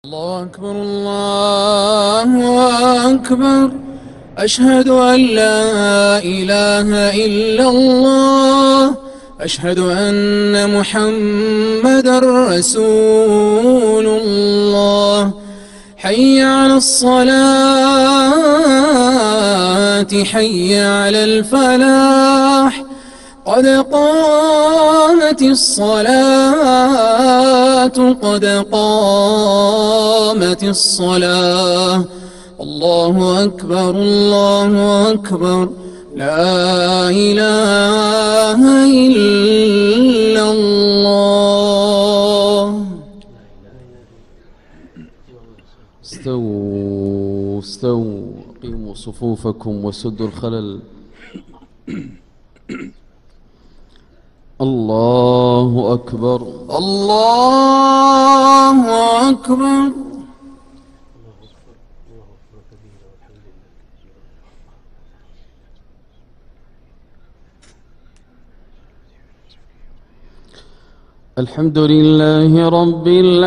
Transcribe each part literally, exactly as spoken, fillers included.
الله أكبر الله أكبر. أشهد أن لا إله إلا الله. أشهد أن محمدًا رسول الله. حي على الصلاة حي على الفلاح. قد قامت الصلاة قد قامت الصلاة. الله أكبر الله أكبر. لا إله إلا الله. استووا استووا قيموا صفوفكم وسدوا الخلل. الله أكبر الله أكبر. الحمد لله رب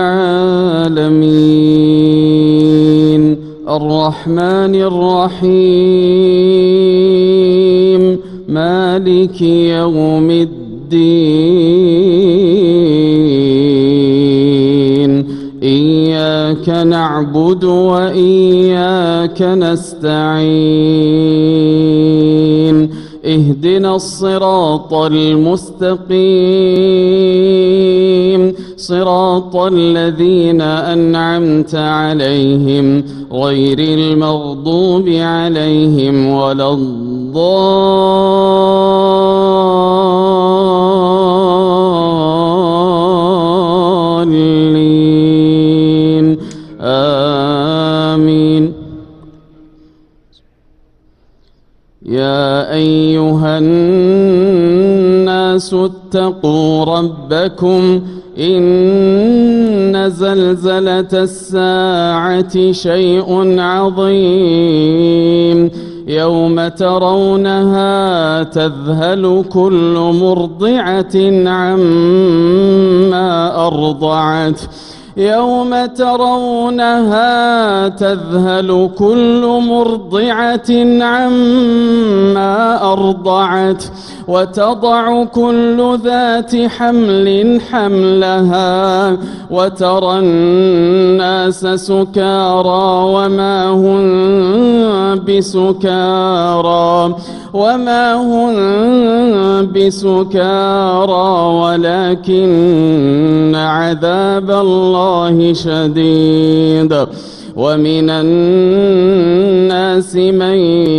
العالمين الرحمن الرحيم مالك يوم الدين. إياك نعبد وإياك نستعين. اهدنا الصراط المستقيم صراط الذين أنعمت عليهم غير المغضوب عليهم ولا الضالين. آمين. يا أيها الناس اتقوا ربكم إن زلزلة الساعة شيء عظيم. يوم ترونها تذهل كل مرضعة عما أرضعت يوم ترونها تذهل كل مرضعة عما أرضعت وتضع كل ذات حمل حملها وترى الناس سكارى وما هم بسكارى وما هم بسكارى ولكن عذاب الله شديد. ومن الناس من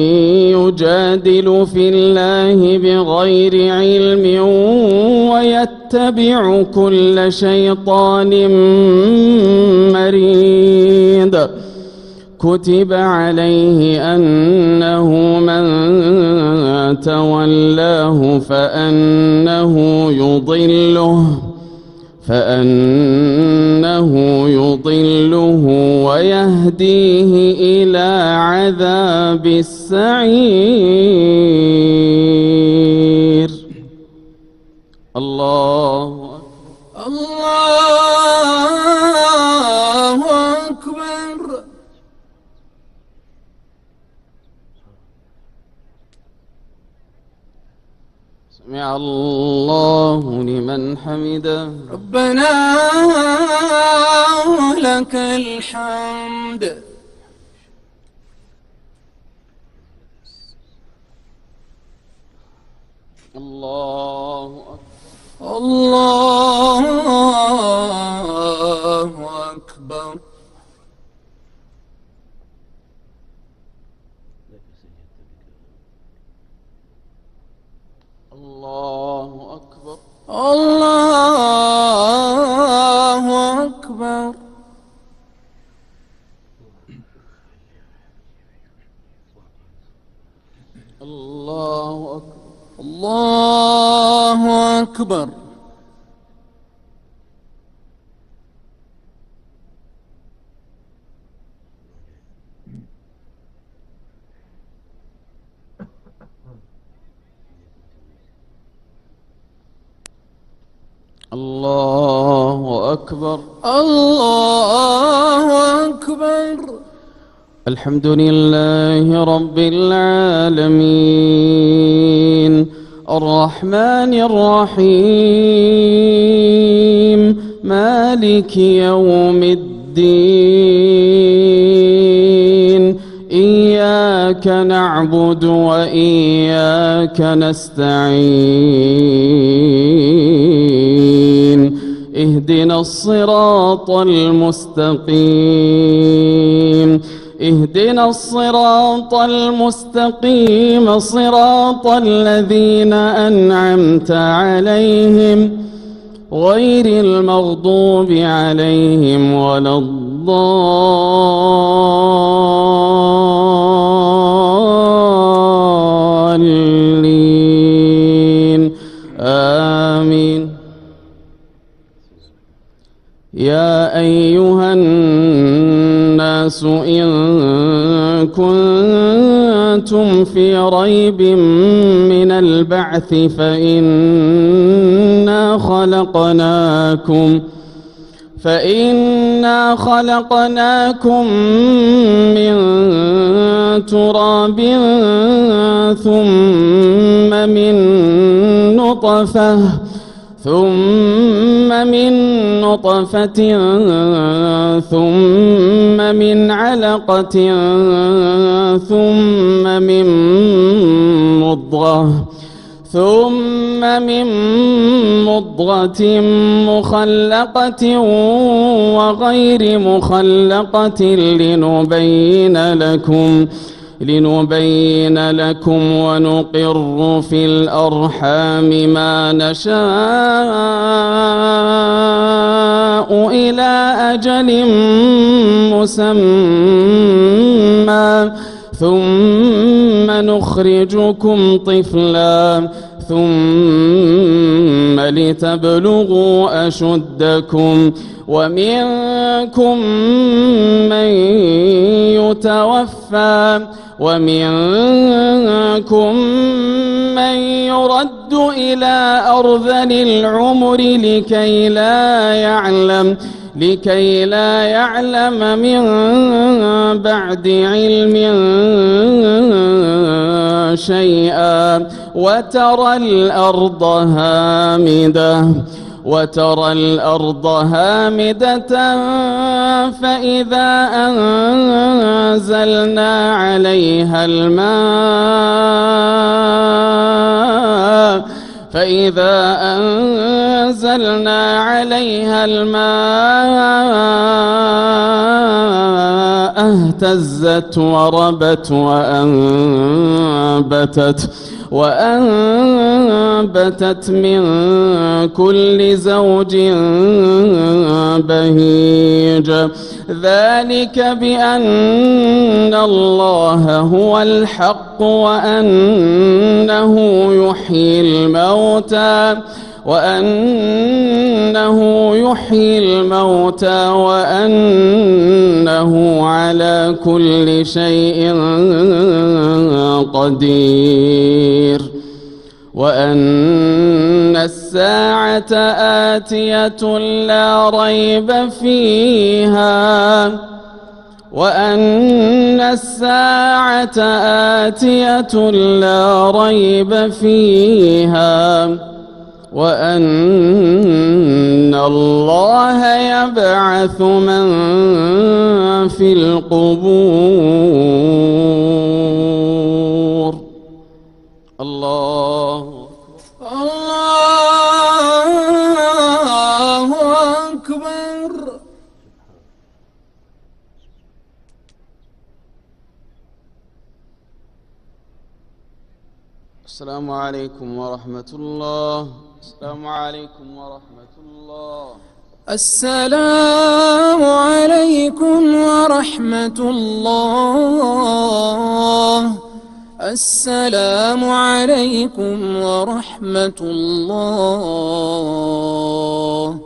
يجادل في الله بغير علم ويتبع كل شيطان مريد. كتب عليه أنه من تولاه فأنه يضله فأنه يضله ويهديه إلى عذاب السعير. الله الله أكبر. سمع الله لمن حمده. ربنا ولك الحمد. الله أكبر. الله أكبر. الله أكبر. الله أكبر. الله أكبر. الله أكبر. الله أكبر. الله أكبر. الحمد لله رب العالمين الرحمن الرحيم مالك يوم الدين إياك نعبد وإياك نستعين اهدنا الصراط المستقيم اهدنا الصراط المستقيم صراط الذين أنعمت عليهم غير المغضوب عليهم ولا الضالين آمين. يا أيها الناس إن كنتم في ريب من البعث فإنا خلقناكم فإنا خلقناكم من تراب ثم من نطفة ثم من نطفة ثم من علقة ثم من مضغة ثم من مضغة مخلقة وغير مخلقة لنبين لكم لنبين لكم ونقر في الأرحام ما نشاء إلى أجل مسمى ثم نخرجكم طفلا ثم لتبلغوا أشدكم ومنكم من يتوفى ومنكم من يرد إلى أرذل العمر لكي لا يعلم لكي لا يعلم من بعد علم شيئا وترى الأرض هامدة وترى الأرض هامدة فإذا أنزلنا عليها الماء فإذا أنزلنا عليها الماء اهتزت وربت وأنبتت وأنبتت من كل زوج بهيج ذلك بأن الله هو الحق وأنه يحيي الموتى وأنه يحيي الموتى وأنه على كل شيء قدير وأن الساعة آتية لا ريب فيها وأن الساعة آتية لا ريب فيها وأن الله يبعث من في القبور. الله الله أكبر. السلام عليكم ورحمة الله. السلام عليكم ورحمة الله. السلام عليكم ورحمة الله. السلام عليكم ورحمة الله.